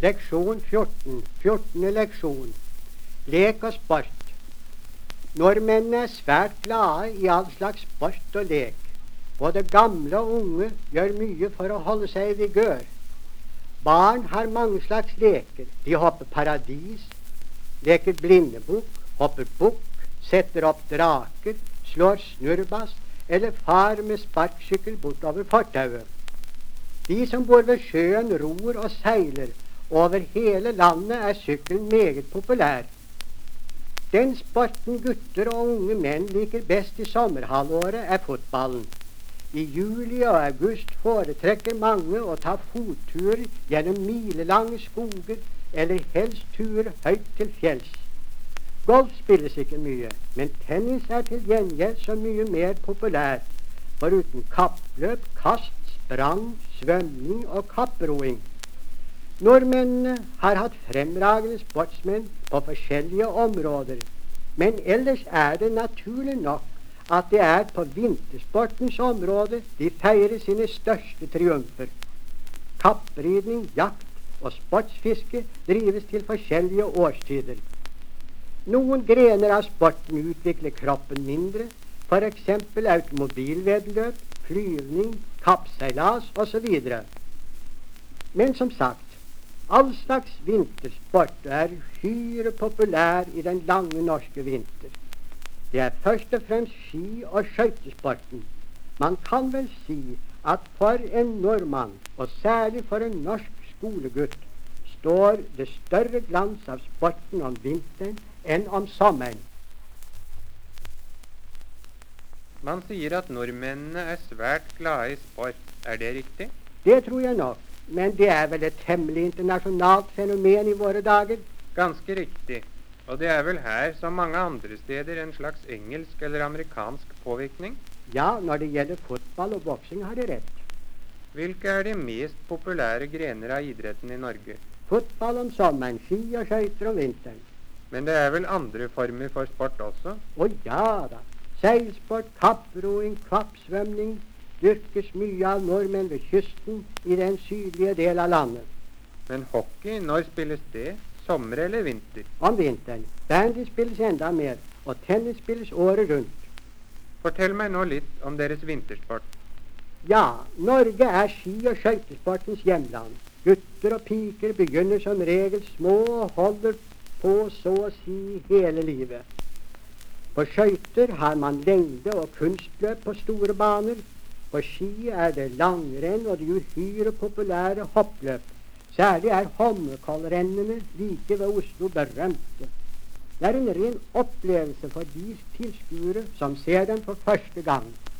Leksjon 14. 14. leksjon. Lek og sport. Nordmennene er svært glade i all slags sport og lek. Både gamle og unge gjør mye for å holde seg i vigør. Barn har mange slags leker. De hopper paradis, leker blindebukk, hopper bukk, setter opp draker, slår snurrebass eller far med sparksykkel bortover fortauet. De som bor ved sjøen, ror og seiler. Over hele landet er sykkelen meget populær. Den sporten gutter og unge menn liker best i sommerhalvåret, er fotballen. I juli og august foretrekker mange å ta fotturer gjennom milelange skoger, eller helst turer høyt til fjells. Golf spilles ikke mye, men tennis er til gjengjeld så mye mer populær, foruten kappløp, kast, sprang, svømming og kapproing. Nordmennene har hatt fremragende sportsmenn på forskjellige områder, men ellers er det naturlig nok at det er på vintersportens område de feirer sine største triumfer. Kappridning, jakt og sportsfiske drives til forskjellige årstider. Noen grener av sporten utvikler kroppen mindre, for eksempel automobilvedløp, flyvning, kappseilas osv. Men som sagt, all slags vintersport er uhyre populær i den lange norske vinter. Det er først og fremst ski- og skøytesporten. Man kan vel si at for en nordmann, og særlig for en norsk skolegutt, står det større glans av sporten om vinteren enn om sommeren. Man sier at nordmennene er svært glade i sport. Er det riktig? Det tror jeg nok, men det er vel et temmelig internasjonalt fenomen i våre dager. Ganske riktig. Og det er vel her, som mange andre steder, en slags engelsk eller amerikansk påvirkning? Ja, når det gjelder fotball og boksing har de rett. Hvilke er de mest populære grener av idretten i Norge? Fotball om sommeren, ski og skøyter om vinteren. Men det er vel andre former for sport også? Å ja da. Seilsport, kapproing, kvappsvømning dyrkes mye av nordmenn ved kysten i den sydlige del av landet. Men hockey, når spilles det? Sommer eller vinter? Om vinteren. Bandy spilles enda mer, og tennis spilles året rundt. Fortell meg nå litt om deres vintersport. Ja, Norge er ski- og skøytesportens hjemland. Gutter og piker begynner som regel små og holder på så å si hele livet. På skøyter har man lengde- og kunstløp på store baner. På ski er det langrenn og de uhyre populære hoppløp. Særlig er Holmenkollrennene like ved Oslo berømte. Det er en ren opplevelse for de tilskuere som ser dem for første gang.